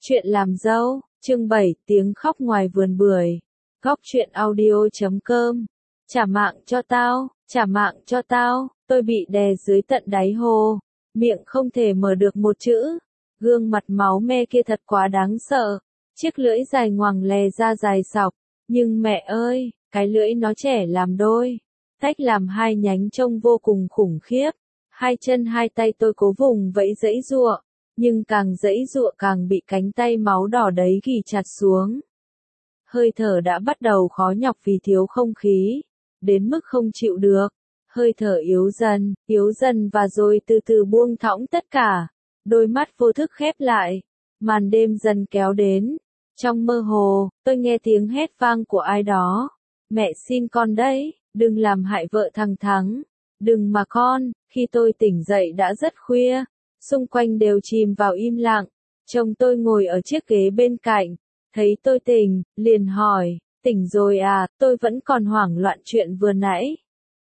Chuyện làm dâu, chương 7, tiếng khóc ngoài vườn bưởi. Góc truyện audio.com. Trả mạng cho tao, trả mạng cho tao, tôi bị đè dưới tận đáy hồ. Miệng không thể mở được một chữ. Gương mặt máu me kia thật quá đáng sợ. Chiếc lưỡi dài ngoằng lè ra dài sọc. Nhưng mẹ ơi, cái lưỡi nó trẻ làm đôi. Tách làm hai nhánh trông vô cùng khủng khiếp. Hai chân hai tay tôi cố vùng vẫy giãy giụa. Nhưng càng giãy giụa càng bị cánh tay máu đỏ đấy ghì chặt xuống. Hơi thở đã bắt đầu khó nhọc vì thiếu không khí, đến mức không chịu được. Hơi thở yếu dần và rồi từ từ buông thõng tất cả. Đôi mắt vô thức khép lại. Màn đêm dần kéo đến. Trong mơ hồ, tôi nghe tiếng hét vang của ai đó. Mẹ xin con đấy, đừng làm hại vợ thằng Thắng. Đừng mà con, khi tôi tỉnh dậy đã rất khuya. Xung quanh đều chìm vào im lặng. Chồng tôi ngồi ở chiếc ghế bên cạnh. Thấy tôi tỉnh, liền hỏi, tỉnh rồi à, tôi vẫn còn hoảng loạn chuyện vừa nãy.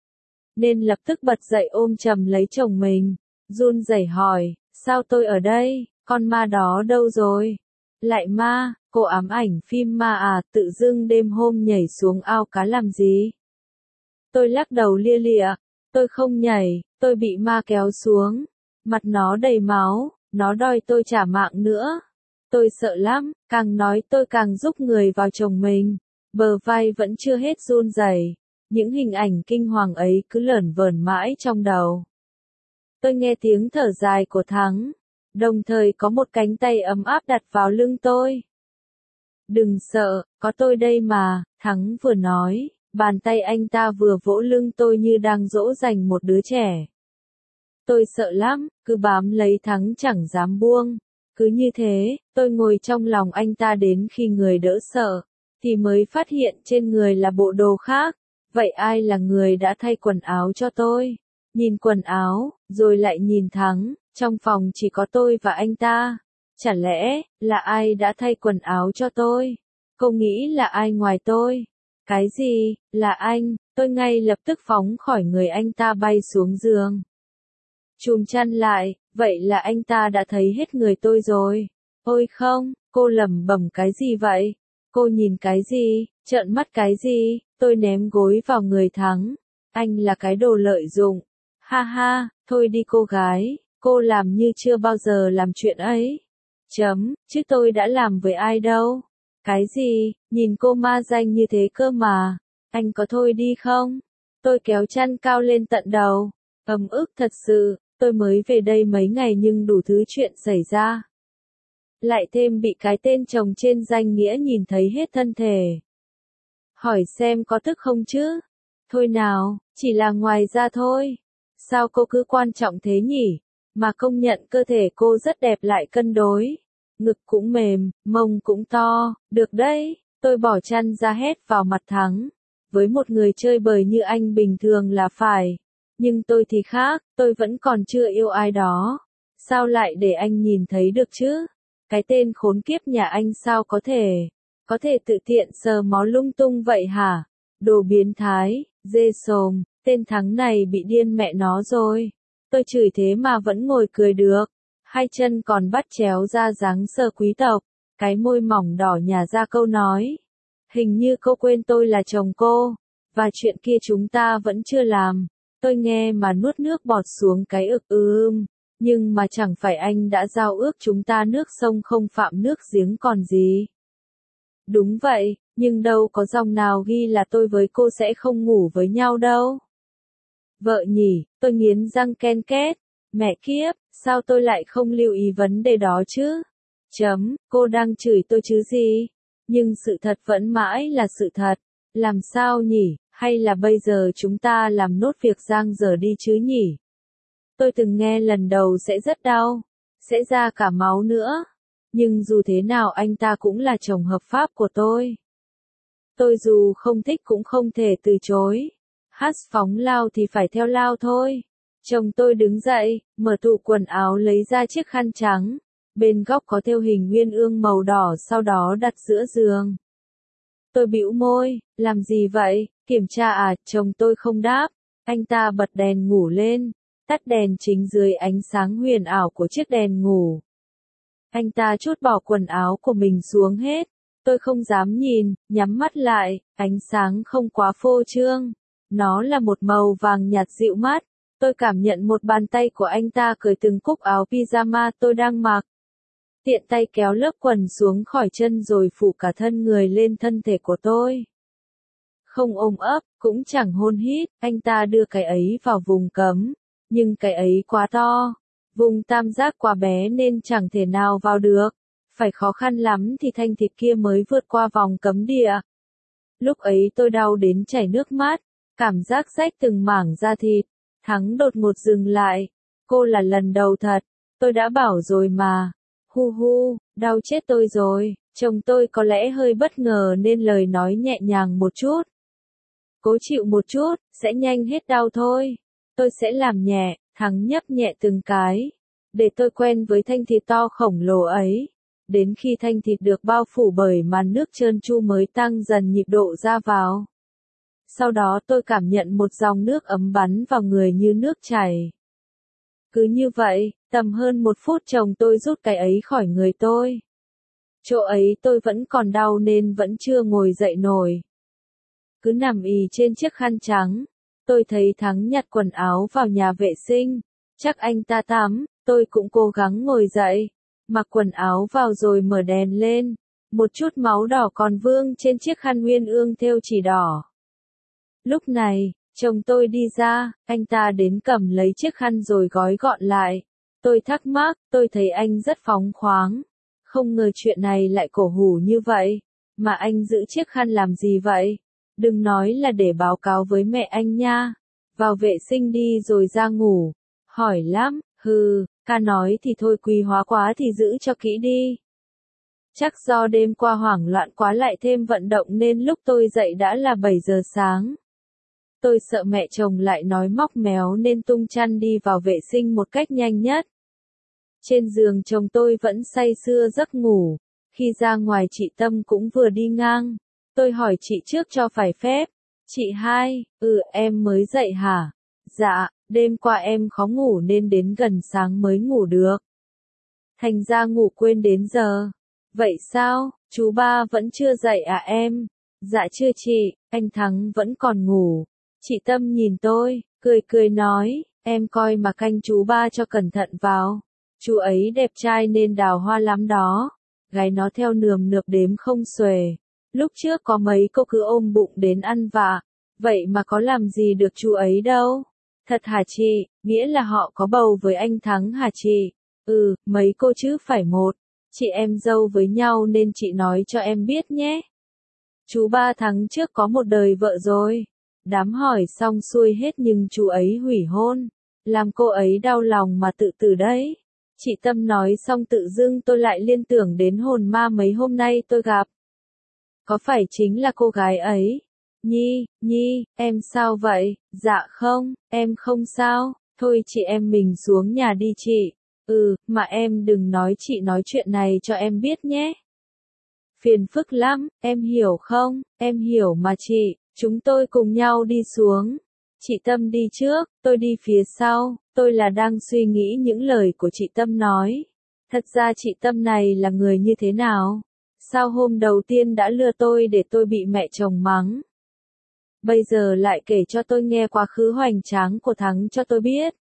Nên lập tức bật dậy ôm chầm lấy chồng mình. Run rẩy hỏi, sao tôi ở đây, con ma đó đâu rồi? Lại ma, cô ám ảnh phim ma à, tự dưng đêm hôm nhảy xuống ao cá làm gì? Tôi lắc đầu lia lịa, tôi không nhảy, tôi bị ma kéo xuống. Mặt nó đầy máu, nó đòi tôi trả mạng nữa. Tôi sợ lắm, càng nói tôi càng rúc người vào chồng mình. Bờ vai vẫn chưa hết run rẩy. Những hình ảnh kinh hoàng ấy cứ lởn vởn mãi trong đầu. Tôi nghe tiếng thở dài của Thắng. Đồng thời có một cánh tay ấm áp đặt vào lưng tôi. Đừng sợ, có tôi đây mà, Thắng vừa nói. Bàn tay anh ta vừa vỗ lưng tôi như đang dỗ dành một đứa trẻ. Tôi sợ lắm, cứ bám lấy Thắng chẳng dám buông. Cứ như thế, tôi ngồi trong lòng anh ta đến khi người đỡ sợ, thì mới phát hiện trên người là bộ đồ khác. Vậy ai là người đã thay quần áo cho tôi? Nhìn quần áo, rồi lại nhìn Thắng, trong phòng chỉ có tôi và anh ta. Chả lẽ, là ai đã thay quần áo cho tôi? Cô nghĩ là ai ngoài tôi? Cái gì, là anh? Tôi ngay lập tức phóng khỏi người anh ta bay xuống giường. Chùm chăn lại, vậy là anh ta đã thấy hết người tôi rồi. Ôi không, cô lẩm bẩm cái gì vậy? Cô nhìn cái gì, trợn mắt cái gì? Tôi ném gối vào người Thắng. Anh là cái đồ lợi dụng. Ha ha, thôi đi cô gái, cô làm như chưa bao giờ làm chuyện ấy. Chứ tôi đã làm với ai đâu. Cái gì, nhìn cô ma danh như thế cơ mà. Anh có thôi đi không? Tôi kéo chăn cao lên tận đầu. Ấm ức thật sự. Tôi mới về đây mấy ngày nhưng đủ thứ chuyện xảy ra. Lại thêm bị cái tên chồng trên danh nghĩa nhìn thấy hết thân thể. Hỏi xem có tức không chứ? Thôi nào, chỉ là ngoài ra thôi. Sao cô cứ quan trọng thế nhỉ? Mà công nhận cơ thể cô rất đẹp lại cân đối. Ngực cũng mềm, mông cũng to, được đấy. Tôi bỏ chăn ra hét vào mặt Thắng. Với một người chơi bời như anh bình thường là phải. Nhưng tôi thì khác, tôi vẫn còn chưa yêu ai đó. Sao lại để anh nhìn thấy được chứ? Cái tên khốn kiếp nhà anh sao có thể tự tiện sờ mó lung tung vậy hả? Đồ biến thái, dê xồm, tên Thắng này bị điên mẹ nó rồi. Tôi chửi thế mà vẫn ngồi cười được. Hai chân còn bắt chéo ra dáng sờ quý tộc. Cái môi mỏng đỏ nhả ra câu nói. Hình như cô quên tôi là chồng cô. Và chuyện kia chúng ta vẫn chưa làm. Tôi nghe mà nuốt nước bọt xuống cái ực nhưng mà chẳng phải anh đã giao ước chúng ta nước sông không phạm nước giếng còn gì. Đúng vậy, nhưng đâu có dòng nào ghi là tôi với cô sẽ không ngủ với nhau đâu. Vợ nhỉ, tôi nghiến răng ken két. Mẹ kiếp, sao tôi lại không lưu ý vấn đề đó chứ? Cô đang chửi tôi chứ gì? Nhưng sự thật vẫn mãi là sự thật. Làm sao nhỉ? Hay là bây giờ chúng ta làm nốt việc giang dở đi chứ nhỉ? Tôi từng nghe lần đầu sẽ rất đau, sẽ ra cả máu nữa. Nhưng dù thế nào anh ta cũng là chồng hợp pháp của tôi. Tôi dù không thích cũng không thể từ chối. Hát phóng lao thì phải theo lao thôi. Chồng tôi đứng dậy, mở tủ quần áo lấy ra chiếc khăn trắng. Bên góc có thêu hình uyên ương màu đỏ sau đó đặt giữa giường. Tôi bĩu môi, làm gì vậy? Kiểm tra à? Chồng tôi không đáp. Anh ta bật đèn ngủ lên, tắt đèn chính dưới ánh sáng huyền ảo của chiếc đèn ngủ. Anh ta trút bỏ quần áo của mình xuống hết. Tôi không dám nhìn, nhắm mắt lại, ánh sáng không quá phô trương. Nó là một màu vàng nhạt dịu mát. Tôi cảm nhận một bàn tay của anh ta cởi từng cúc áo pyjama tôi đang mặc. Tiện tay kéo lớp quần xuống khỏi chân rồi phủ cả thân người lên thân thể của tôi. Không ôm ấp, cũng chẳng hôn hít, anh ta đưa cái ấy vào vùng cấm. Nhưng cái ấy quá to. Vùng tam giác quá bé nên chẳng thể nào vào được. Phải khó khăn lắm thì thanh thịt kia mới vượt qua vòng cấm địa. Lúc ấy tôi đau đến chảy nước mắt. Cảm giác rách từng mảng da thịt. Thắng đột ngột dừng lại. Cô là lần đầu thật. Tôi đã bảo rồi mà. Hu hu, đau chết tôi rồi. Chồng tôi có lẽ hơi bất ngờ nên lời nói nhẹ nhàng một chút. Cố chịu một chút, sẽ nhanh hết đau thôi. Tôi sẽ làm nhẹ, Thắng nhấp nhẹ từng cái. Để tôi quen với thanh thịt to khổng lồ ấy. Đến khi thanh thịt được bao phủ bởi màn nước trơn tru mới tăng dần nhịp độ ra vào. Sau đó tôi cảm nhận một dòng nước ấm bắn vào người như nước chảy. Cứ như vậy, tầm hơn 1 phút chồng tôi rút cái ấy khỏi người tôi. Chỗ ấy tôi vẫn còn đau nên vẫn chưa ngồi dậy nổi. Cứ nằm ì trên chiếc khăn trắng. Tôi thấy Thắng nhặt quần áo vào nhà vệ sinh. Chắc anh ta tắm, tôi cũng cố gắng ngồi dậy. Mặc quần áo vào rồi mở đèn lên. Một chút máu đỏ còn vương trên chiếc khăn uyên ương thêu chỉ đỏ. Lúc này, chồng tôi đi ra, anh ta đến cầm lấy chiếc khăn rồi gói gọn lại. Tôi thắc mắc, tôi thấy anh rất phóng khoáng. Không ngờ chuyện này lại cổ hủ như vậy. Mà anh giữ chiếc khăn làm gì vậy? Đừng nói là để báo cáo với mẹ anh nha. Vào vệ sinh đi rồi ra ngủ. Hỏi lắm, ca nói thì thôi quý hóa quá thì giữ cho kỹ đi. Chắc do đêm qua hoảng loạn quá lại thêm vận động nên lúc tôi dậy đã là 7 giờ sáng. Tôi sợ mẹ chồng lại nói móc méo nên tung chăn đi vào vệ sinh một cách nhanh nhất. Trên giường chồng tôi vẫn say sưa giấc ngủ. Khi ra ngoài chị Tâm cũng vừa đi ngang. Tôi hỏi chị trước cho phải phép. Chị hai, em mới dậy hả? Dạ, đêm qua em khó ngủ nên đến gần sáng mới ngủ được. Thành ra ngủ quên đến giờ. Vậy sao, chú ba vẫn chưa dậy à em? Dạ chưa chị, anh Thắng vẫn còn ngủ. Chị Tâm nhìn tôi, cười cười nói, em coi mà canh chú ba cho cẩn thận vào. Chú ấy đẹp trai nên đào hoa lắm đó. Gái nó theo nườm nượp đếm không xuể. Lúc trước có mấy cô cứ ôm bụng đến ăn vạ. Vậy mà có làm gì được chú ấy đâu. Thật hả chị, nghĩa là họ có bầu với anh Thắng hả chị? Mấy cô chứ phải một. Chị em dâu với nhau nên chị nói cho em biết nhé. Chú ba Thắng trước có một đời vợ rồi. Đám hỏi xong xuôi hết nhưng chú ấy hủy hôn. Làm cô ấy đau lòng mà tự tử đấy. Chị Tâm nói xong tự dưng tôi lại liên tưởng đến hồn ma mấy hôm nay tôi gặp. Có phải chính là cô gái ấy? Nhi, em sao vậy? Dạ không, em không sao. Thôi chị em mình xuống nhà đi chị. Mà em đừng nói chị nói chuyện này cho em biết nhé. Phiền phức lắm, em hiểu không? Em hiểu mà chị, chúng tôi cùng nhau đi xuống. Chị Tâm đi trước, tôi đi phía sau, tôi là đang suy nghĩ những lời của chị Tâm nói. Thật ra chị Tâm này là người như thế nào? Sao hôm đầu tiên đã lừa tôi để tôi bị mẹ chồng mắng? Bây giờ lại kể cho tôi nghe quá khứ hoành tráng của Thắng cho tôi biết.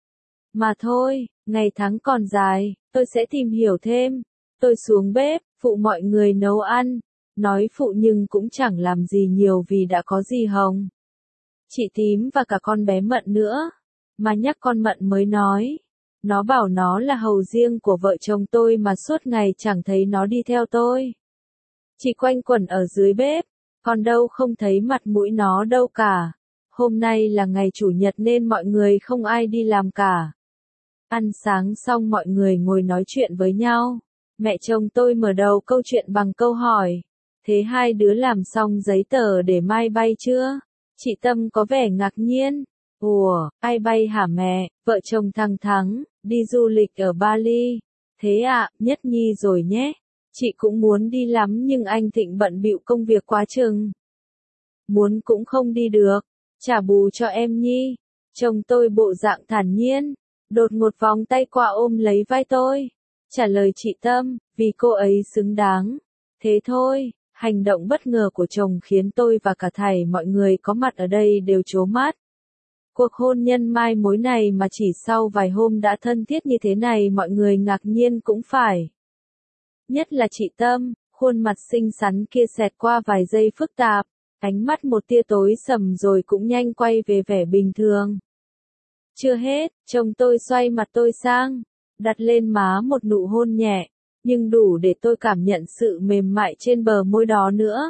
Mà thôi, ngày tháng còn dài, tôi sẽ tìm hiểu thêm. Tôi xuống bếp, phụ mọi người nấu ăn. Nói phụ nhưng cũng chẳng làm gì nhiều vì đã có dì Hồng, chị Tím và cả con bé Mận nữa. Mà nhắc con Mận mới nói. Nó bảo nó là hầu riêng của vợ chồng tôi mà suốt ngày chẳng thấy nó đi theo tôi. Chỉ quanh quẩn ở dưới bếp, còn đâu không thấy mặt mũi nó đâu cả. Hôm nay là ngày chủ nhật nên mọi người không ai đi làm cả. Ăn sáng xong mọi người ngồi nói chuyện với nhau. Mẹ chồng tôi mở đầu câu chuyện bằng câu hỏi. Thế hai đứa làm xong giấy tờ để mai bay chưa? Chị Tâm có vẻ ngạc nhiên. Ủa, ai bay hả mẹ? Vợ chồng thằng Thắng, đi du lịch ở Bali. Thế ạ, Nhất Nhi rồi nhé. Chị cũng muốn đi lắm nhưng anh Thịnh bận bịu công việc quá chừng. Muốn cũng không đi được. Trả bù cho em Nhi. Chồng tôi bộ dạng thản nhiên. Đột ngột vòng tay qua ôm lấy vai tôi. trả lời chị Tâm, vì cô ấy xứng đáng. Thế thôi, hành động bất ngờ của chồng khiến tôi và cả thảy mọi người có mặt ở đây đều trố mắt. Cuộc hôn nhân mai mối này mà chỉ sau vài hôm đã thân thiết như thế này mọi người ngạc nhiên cũng phải. Nhất là chị Tâm, khuôn mặt xinh xắn kia xẹt qua vài giây phức tạp, ánh mắt một tia tối sầm rồi cũng nhanh quay về vẻ bình thường. Chưa hết, chồng tôi xoay mặt tôi sang, đặt lên má một nụ hôn nhẹ, nhưng đủ để tôi cảm nhận sự mềm mại trên bờ môi đó nữa.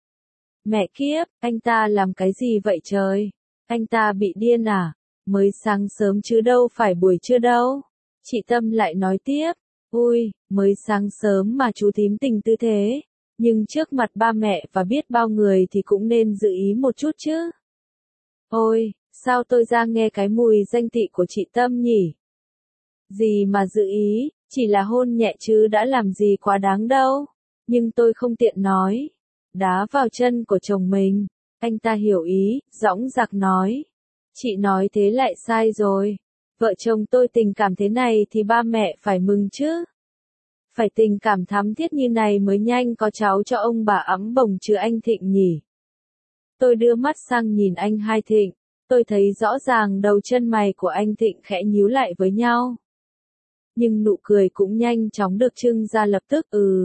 Mẹ kiếp, anh ta làm cái gì vậy trời? Anh ta bị điên à? Mới sáng sớm chứ đâu phải buổi trưa đâu. Chị Tâm lại nói tiếp, ui, mới sáng sớm mà chú thím tình tư thế. Nhưng trước mặt ba mẹ và biết bao người thì cũng nên giữ ý một chút chứ. Ôi, sao tôi ra nghe cái mùi danh tị của chị Tâm nhỉ? Gì mà giữ ý, chỉ là hôn nhẹ chứ đã làm gì quá đáng đâu. Nhưng tôi không tiện nói. Đá vào chân của chồng mình. Anh ta hiểu ý, dõng dạc nói. Chị nói thế lại sai rồi. Vợ chồng tôi tình cảm thế này thì ba mẹ phải mừng chứ. Phải tình cảm thắm thiết như này mới nhanh có cháu cho ông bà ẵm bồng chứ anh Thịnh nhỉ. Tôi đưa mắt sang nhìn anh Hai Thịnh. Tôi thấy rõ ràng đầu chân mày của anh Thịnh khẽ nhíu lại với nhau. Nhưng nụ cười cũng nhanh chóng được trưng ra lập tức.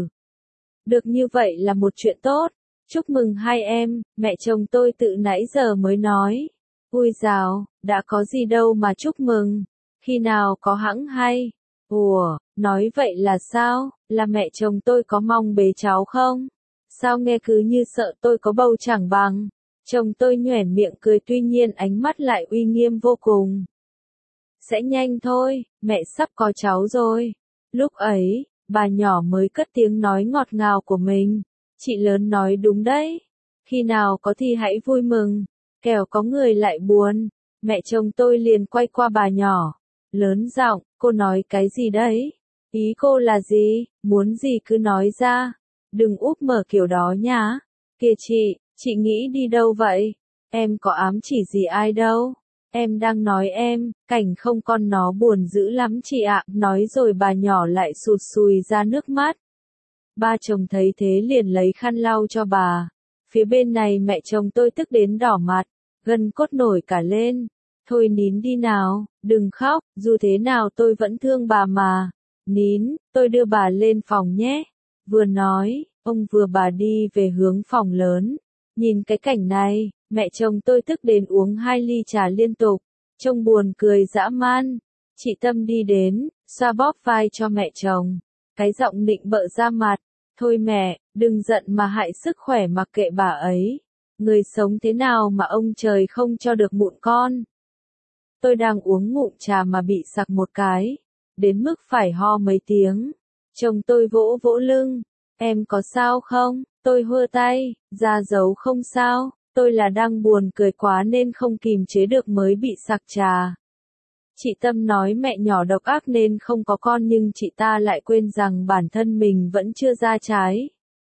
Được như vậy là một chuyện tốt. Chúc mừng hai em, mẹ chồng tôi tự nãy giờ mới nói. Ui dào, đã có gì đâu mà chúc mừng. Khi nào có hẵng hay? Ủa, nói vậy là sao? Là mẹ chồng tôi có mong bế cháu không? Sao nghe cứ như sợ tôi có bầu chẳng bằng. Chồng tôi nhoẻn miệng cười tuy nhiên ánh mắt lại uy nghiêm vô cùng. Sẽ nhanh thôi, mẹ sắp có cháu rồi. Lúc ấy, bà nhỏ mới cất tiếng nói ngọt ngào của mình. Chị lớn nói đúng đấy. Khi nào có thì hãy vui mừng. Kẻo có người lại buồn. Mẹ chồng tôi liền quay qua bà nhỏ. Lớn giọng, cô nói cái gì đấy? Ý cô là gì? Muốn gì cứ nói ra. Đừng úp mở kiểu đó nhá. Kìa chị nghĩ đi đâu vậy? Em có ám chỉ gì ai đâu. Em đang nói em, cảnh không con nó buồn dữ lắm chị ạ. Nói rồi bà nhỏ lại sụt sùi ra nước mắt. Ba chồng thấy thế liền lấy khăn lau cho bà. Phía bên này mẹ chồng tôi tức đến đỏ mặt, gân cốt nổi cả lên. Thôi nín đi nào, đừng khóc, dù thế nào tôi vẫn thương bà mà. Nín, tôi đưa bà lên phòng nhé. Vừa nói, ông vừa bà đi về hướng phòng lớn. Nhìn cái cảnh này, mẹ chồng tôi tức đến uống 2 ly trà liên tục. Trông buồn cười dã man. Chị Tâm đi đến, xoa bóp vai cho mẹ chồng. Cái giọng nịnh bợ ra mặt. Thôi mẹ, đừng giận mà hại sức khỏe mặc kệ bà ấy. Người sống thế nào mà ông trời không cho được mụn con. Tôi đang uống ngụm trà mà bị sặc một cái. Đến mức phải ho mấy tiếng. Chồng tôi vỗ vỗ lưng. Em có sao không? Tôi hơ tay, ra dấu không sao. Tôi là đang buồn cười quá nên không kìm chế được mới bị sặc trà. Chị Tâm nói mẹ nhỏ độc ác nên không có con nhưng chị ta lại quên rằng bản thân mình vẫn chưa ra trái.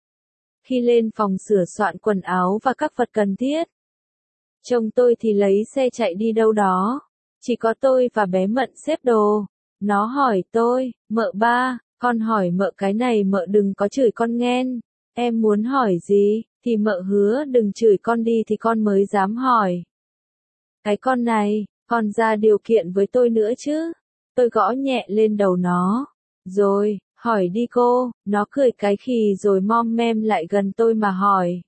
Khi lên phòng sửa soạn quần áo và các vật cần thiết, chồng tôi thì lấy xe chạy đi đâu đó. Chỉ có tôi và bé Mận xếp đồ. Nó hỏi tôi, mợ ba, con hỏi mợ cái này mợ đừng có chửi con nghen. Em muốn hỏi gì, thì mợ hứa đừng chửi con đi thì con mới dám hỏi. Cái con này, còn ra điều kiện với tôi nữa chứ. Tôi gõ nhẹ lên đầu nó. Rồi, hỏi đi cô, nó cười cái khì rồi mom mem lại gần tôi mà hỏi.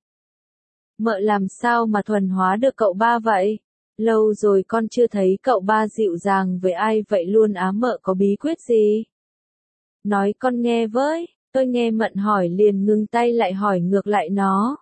Mợ làm sao mà thuần hóa được cậu ba vậy? Lâu rồi con chưa thấy cậu ba dịu dàng với ai vậy luôn á mợ có bí quyết gì? Nói con nghe với, tôi nghe Mận hỏi liền ngừng tay lại hỏi ngược lại nó.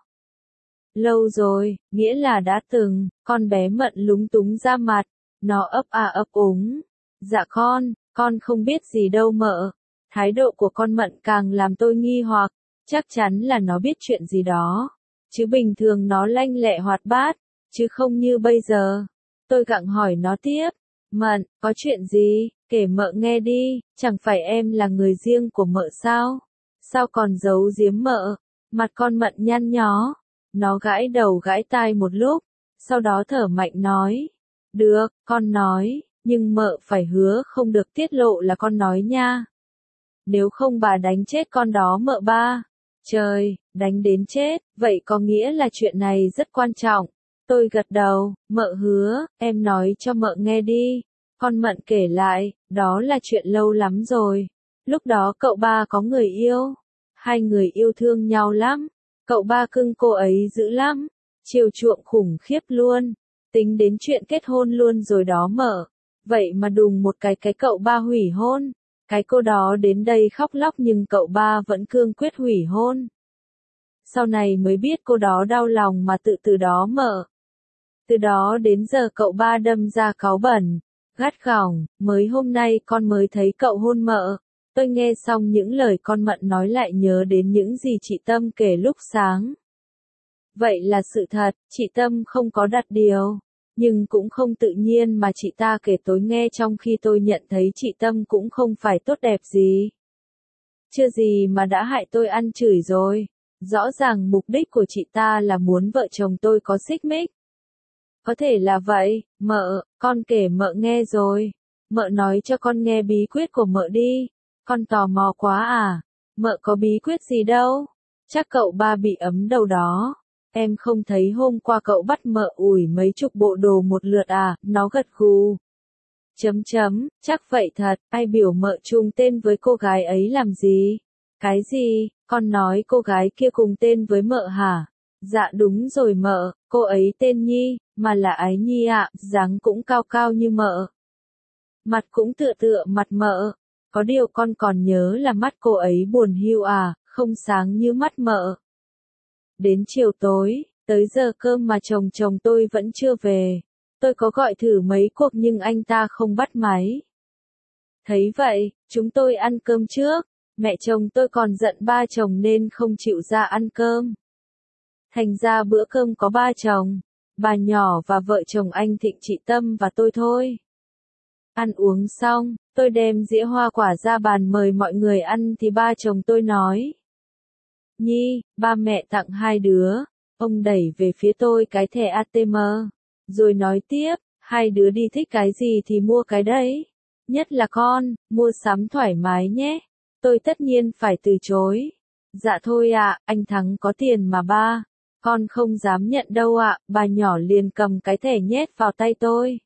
Lâu rồi, nghĩa là đã từng, con bé Mận lúng túng ra mặt, nó ấp à ấp úng. Dạ con không biết gì đâu mợ. Thái độ của con Mận càng làm tôi nghi hoặc, chắc chắn là nó biết chuyện gì đó. Chứ bình thường nó lanh lẹ hoạt bát, chứ không như bây giờ. Tôi gặng hỏi nó tiếp, Mận, có chuyện gì, kể mợ nghe đi, chẳng phải em là người riêng của mợ sao? Sao còn giấu giếm mợ? Mặt con Mận nhăn nhó. Nó gãi đầu gãi tai một lúc, sau đó thở mạnh nói. Được, con nói, nhưng mợ phải hứa không được tiết lộ là con nói nha. nếu không bà đánh chết con đó mợ ba. Trời, đánh đến chết, vậy có nghĩa là chuyện này rất quan trọng. Tôi gật đầu, mợ hứa, em nói cho mợ nghe đi. Con Mận kể lại, đó là chuyện lâu lắm rồi. Lúc đó cậu ba có người yêu. Hai người yêu thương nhau lắm. Cậu ba cưng cô ấy dữ lắm. Chiều chuộng khủng khiếp luôn. Tính đến chuyện kết hôn luôn rồi đó mợ. Vậy mà đùng một cái cậu ba hủy hôn. Cái cô đó đến đây khóc lóc nhưng cậu ba vẫn cương quyết hủy hôn. Sau này mới biết cô đó đau lòng mà từ đó mợ. Từ đó đến giờ cậu ba đâm ra cáu bẩn, gắt gỏng, mới hôm nay con mới thấy cậu hôn mợ. Tôi nghe xong những lời con Mận nói lại nhớ đến những gì chị Tâm kể lúc sáng. Vậy là sự thật, chị Tâm không có đặt điều. Nhưng cũng không tự nhiên mà chị ta kể tôi nghe trong khi tôi nhận thấy chị Tâm cũng không phải tốt đẹp gì. Chưa gì mà đã hại tôi ăn chửi rồi. Rõ ràng mục đích của chị ta là muốn vợ chồng tôi có xích mích. Có thể là vậy, mợ, con kể mợ nghe rồi. Mợ nói cho con nghe bí quyết của mợ đi. Con tò mò quá à. Mợ có bí quyết gì đâu. Chắc cậu ba bị ấm đầu đó. Em không thấy hôm qua cậu bắt mợ ủi mấy chục bộ đồ một lượt à, nó gật gù. Chắc vậy thật, ai biểu mợ chung tên với cô gái ấy làm gì? Cái gì, con nói cô gái kia cùng tên với mợ hả? Dạ đúng rồi mợ, cô ấy tên Nhi, mà là Ái Nhi ạ, dáng cũng cao cao như mợ. Mặt cũng tựa mặt mợ. Có điều con còn nhớ là mắt cô ấy buồn hiu à, không sáng như mắt mợ. Đến chiều tối, tới giờ cơm mà chồng tôi vẫn chưa về. Tôi có gọi thử mấy cuộc nhưng anh ta không bắt máy. Thấy vậy, chúng tôi ăn cơm trước. Mẹ chồng tôi còn giận ba chồng nên không chịu ra ăn cơm. Thành ra bữa cơm có ba chồng, bà nhỏ và vợ chồng anh Thịnh chị Tâm và tôi thôi. Ăn uống xong, tôi đem dĩa hoa quả ra bàn mời mọi người ăn thì ba chồng tôi nói. Nhi, ba mẹ tặng hai đứa. Ông đẩy về phía tôi cái thẻ ATM. Rồi nói tiếp, hai đứa đi thích cái gì thì mua cái đấy. Nhất là con, mua sắm thoải mái nhé. Tôi tất nhiên phải từ chối. Dạ thôi ạ, anh Thắng có tiền mà ba. Con không dám nhận đâu ạ, bà nhỏ liền cầm cái thẻ nhét vào tay tôi.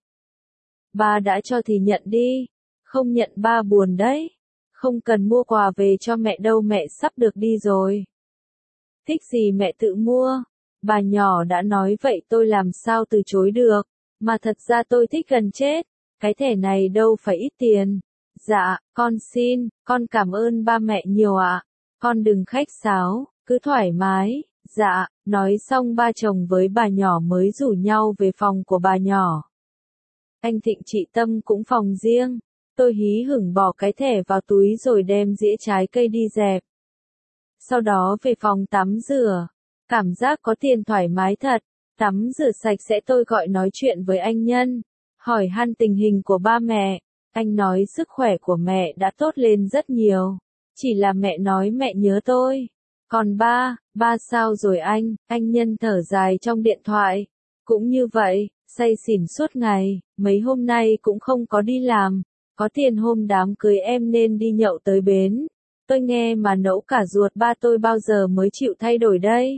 Ba đã cho thì nhận đi. Không nhận ba buồn đấy. Không cần mua quà về cho mẹ đâu, mẹ sắp được đi rồi. Thích gì mẹ tự mua. Bà nhỏ đã nói vậy tôi làm sao từ chối được. Mà thật ra tôi thích gần chết. Cái thẻ này đâu phải ít tiền. Dạ, con xin, con cảm ơn ba mẹ nhiều ạ. Con đừng khách sáo, cứ thoải mái. Dạ, nói xong ba chồng với bà nhỏ mới rủ nhau về phòng của bà nhỏ. Anh Thịnh chị Tâm cũng phòng riêng. Tôi hí hửng bỏ cái thẻ vào túi rồi đem dĩa trái cây đi dẹp. Sau đó về phòng tắm rửa. Cảm giác có tiền thoải mái thật. Tắm rửa sạch sẽ tôi gọi nói chuyện với anh Nhân. Hỏi han tình hình của ba mẹ. Anh nói sức khỏe của mẹ đã tốt lên rất nhiều. Chỉ là mẹ nói mẹ nhớ tôi. Còn ba sao rồi anh Nhân thở dài trong điện thoại. Cũng như vậy, say xỉn suốt ngày, mấy hôm nay cũng không có đi làm. Có tiền hôm đám cưới em nên đi nhậu tới bến. Tôi nghe mà nẫu cả ruột, ba tôi bao giờ mới chịu thay đổi đây.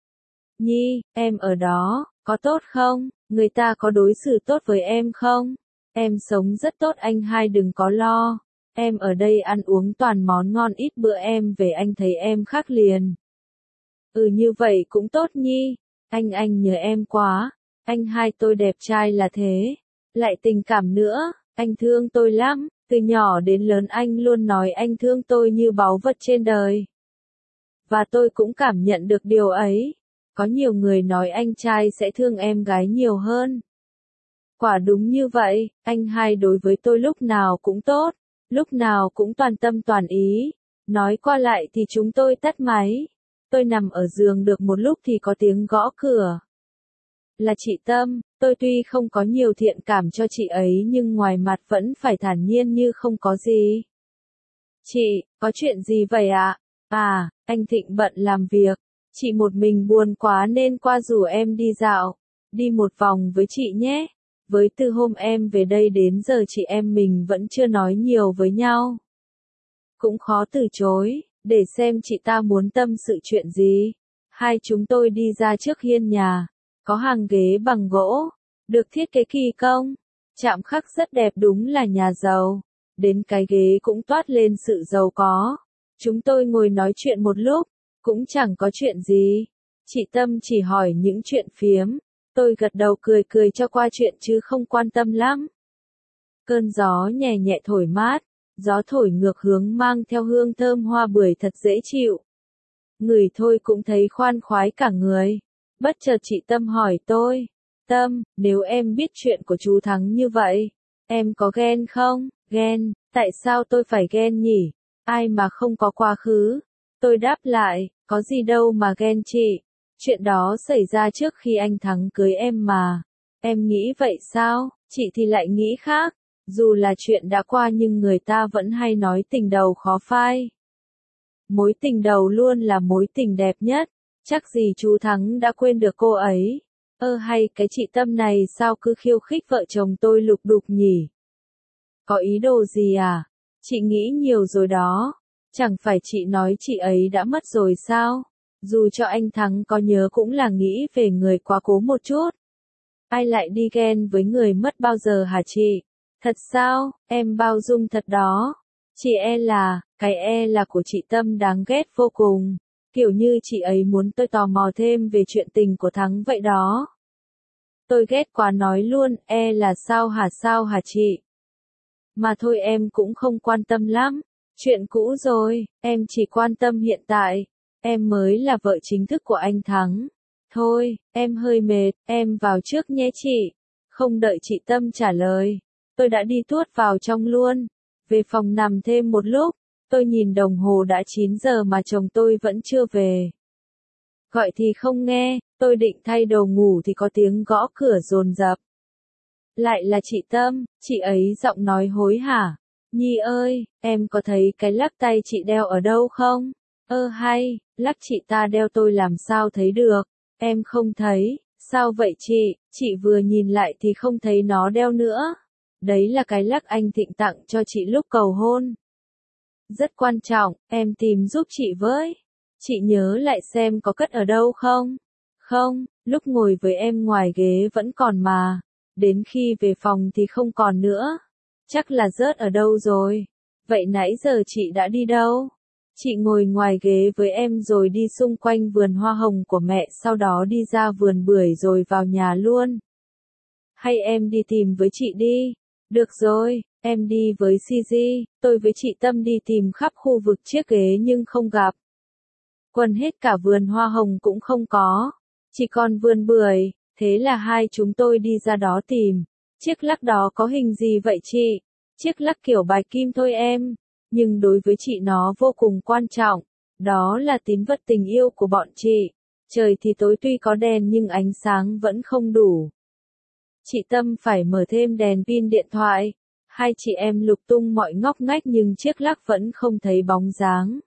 Nhi, em ở đó, có tốt không? Người ta có đối xử tốt với em không? Em sống rất tốt anh hai đừng có lo. Em ở đây ăn uống toàn món ngon, ít bữa em về anh thấy em khác liền. Như vậy cũng tốt Nhi. Anh nhớ em quá. Anh hai tôi đẹp trai là thế. Lại tình cảm nữa, anh thương tôi lắm. Từ nhỏ đến lớn anh luôn nói anh thương tôi như báu vật trên đời. Và tôi cũng cảm nhận được điều ấy. Có nhiều người nói anh trai sẽ thương em gái nhiều hơn. Quả đúng như vậy, anh hai đối với tôi lúc nào cũng tốt, lúc nào cũng toàn tâm toàn ý. Nói qua lại thì chúng tôi tắt máy. Tôi nằm ở giường được một lúc thì có tiếng gõ cửa. Là chị Tâm, tôi tuy không có nhiều thiện cảm cho chị ấy nhưng ngoài mặt vẫn phải thản nhiên như không có gì. Chị, có chuyện gì vậy ạ? À, anh Thịnh bận làm việc. Chị một mình buồn quá nên qua rủ em đi dạo. Đi một vòng với chị nhé. Với từ hôm em về đây đến giờ chị em mình vẫn chưa nói nhiều với nhau. cũng khó từ chối, để xem chị ta muốn tâm sự chuyện gì. Hai chúng tôi đi ra trước hiên nhà, có hàng ghế bằng gỗ, được thiết kế kỳ công, chạm khắc rất đẹp, đúng là nhà giàu. Đến cái ghế cũng toát lên sự giàu có. Chúng tôi ngồi nói chuyện một lúc, cũng chẳng có chuyện gì. Chị Tâm chỉ hỏi những chuyện phiếm, tôi gật đầu cười cười cho qua chuyện chứ không quan tâm lắm. Cơn gió nhẹ nhẹ thổi mát, gió thổi ngược hướng mang theo hương thơm hoa bưởi thật dễ chịu. Ngửi thôi cũng thấy khoan khoái cả người. Bất chợt chị Tâm hỏi tôi, Tâm, nếu em biết chuyện của chú Thắng như vậy, em có ghen không? Ghen, tại sao tôi phải ghen nhỉ? Ai mà không có quá khứ? Tôi đáp lại, có gì đâu mà ghen chị. Chuyện đó xảy ra trước khi anh Thắng cưới em mà. Em nghĩ vậy sao? Chị thì lại nghĩ khác. Dù là chuyện đã qua nhưng người ta vẫn hay nói tình đầu khó phai. Mối tình đầu luôn là mối tình đẹp nhất. Chắc gì chú Thắng đã quên được cô ấy. Hay cái chị Tâm này sao cứ khiêu khích vợ chồng tôi lục đục nhỉ? Có ý đồ gì à? Chị nghĩ nhiều rồi đó. Chẳng phải chị nói chị ấy đã mất rồi sao? Dù cho anh Thắng có nhớ cũng là nghĩ về người quá cố một chút. Ai lại đi ghen với người mất bao giờ hả chị? Thật sao, em bao dung thật đó. Chị cái là của chị Tâm đáng ghét vô cùng. Kiểu như chị ấy muốn tôi tò mò thêm về chuyện tình của Thắng vậy đó. Tôi ghét quá nói luôn, là sao hả chị? Mà thôi em cũng không quan tâm lắm. Chuyện cũ rồi, em chỉ quan tâm hiện tại. Em mới là vợ chính thức của anh Thắng. Thôi, em hơi mệt, em vào trước nhé chị. Không đợi chị Tâm trả lời, tôi đã đi tuốt vào trong luôn. Về phòng nằm thêm một lúc, tôi nhìn đồng hồ đã 9 giờ mà chồng tôi vẫn chưa về. Gọi thì không nghe, tôi định thay đồ ngủ thì có tiếng gõ cửa dồn dập. Lại là chị Tâm, chị ấy giọng nói hối hả. Nhi ơi, em có thấy cái lắc tay chị đeo ở đâu không? Hay, lắc chị ta đeo tôi làm sao thấy được? Em không thấy, sao vậy chị vừa nhìn lại thì không thấy nó đeo nữa. Đấy là cái lắc anh Thịnh tặng cho chị lúc cầu hôn. Rất quan trọng, em tìm giúp chị với. Chị nhớ lại xem có cất ở đâu không? Không, lúc ngồi với em ngoài ghế vẫn còn mà. Đến khi về phòng thì không còn nữa. Chắc là rớt ở đâu rồi. Vậy nãy giờ chị đã đi đâu? Chị ngồi ngoài ghế với em rồi đi xung quanh vườn hoa hồng của mẹ, sau đó đi ra vườn bưởi rồi vào nhà luôn. Hay em đi tìm với chị đi. Được rồi, em đi với CG, tôi với chị Tâm đi tìm khắp khu vực chiếc ghế nhưng không gặp. Quần hết cả vườn hoa hồng cũng không có. Chỉ còn vườn bưởi, thế là hai chúng tôi đi ra đó tìm. Chiếc lắc đó có hình gì vậy chị? Chiếc lắc kiểu bài kim thôi em. Nhưng đối với chị nó vô cùng quan trọng. Đó là tín vật tình yêu của bọn chị. Trời thì tối tuy có đèn nhưng ánh sáng vẫn không đủ. Chị Tâm phải mở thêm đèn pin điện thoại. Hai chị em lục tung mọi ngóc ngách nhưng chiếc lắc vẫn không thấy bóng dáng.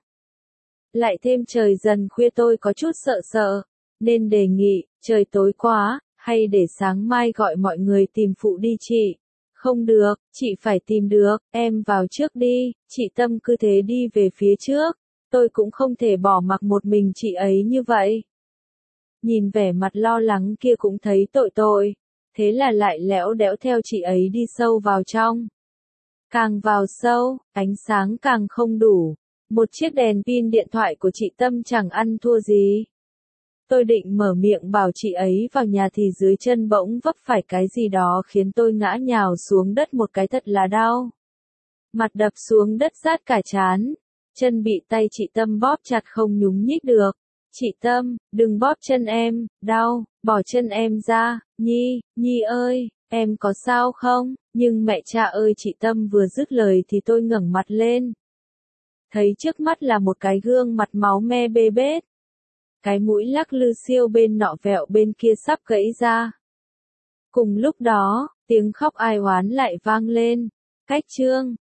Lại thêm trời dần khuya tôi có chút sợ sợ, nên đề nghị, trời tối quá, hay để sáng mai gọi mọi người tìm phụ đi chị. Không được, chị phải tìm được, em vào trước đi, chị Tâm cứ thế đi về phía trước. Tôi cũng không thể bỏ mặc một mình chị ấy như vậy. Nhìn vẻ mặt lo lắng kia cũng thấy tội tội. Thế là lại lẽo đẽo theo chị ấy đi sâu vào trong. Càng vào sâu, ánh sáng càng không đủ. Một chiếc đèn pin điện thoại của chị Tâm chẳng ăn thua gì. Tôi định mở miệng bảo chị ấy vào nhà thì dưới chân bỗng vấp phải cái gì đó khiến tôi ngã nhào xuống đất một cái thật là đau. Mặt đập xuống đất rát cả trán. Chân bị tay chị Tâm bóp chặt không nhúc nhích được. Chị Tâm, đừng bóp chân em, đau, bỏ chân em ra, Nhi ơi, em có sao không? Nhưng mẹ cha ơi, chị Tâm vừa dứt lời thì tôi ngẩng mặt lên. Thấy trước mắt là một cái gương mặt máu me bê bết. Cái mũi lắc lư siêu bên nọ vẹo bên kia sắp gãy ra. Cùng lúc đó, tiếng khóc ai oán lại vang lên. Cách chương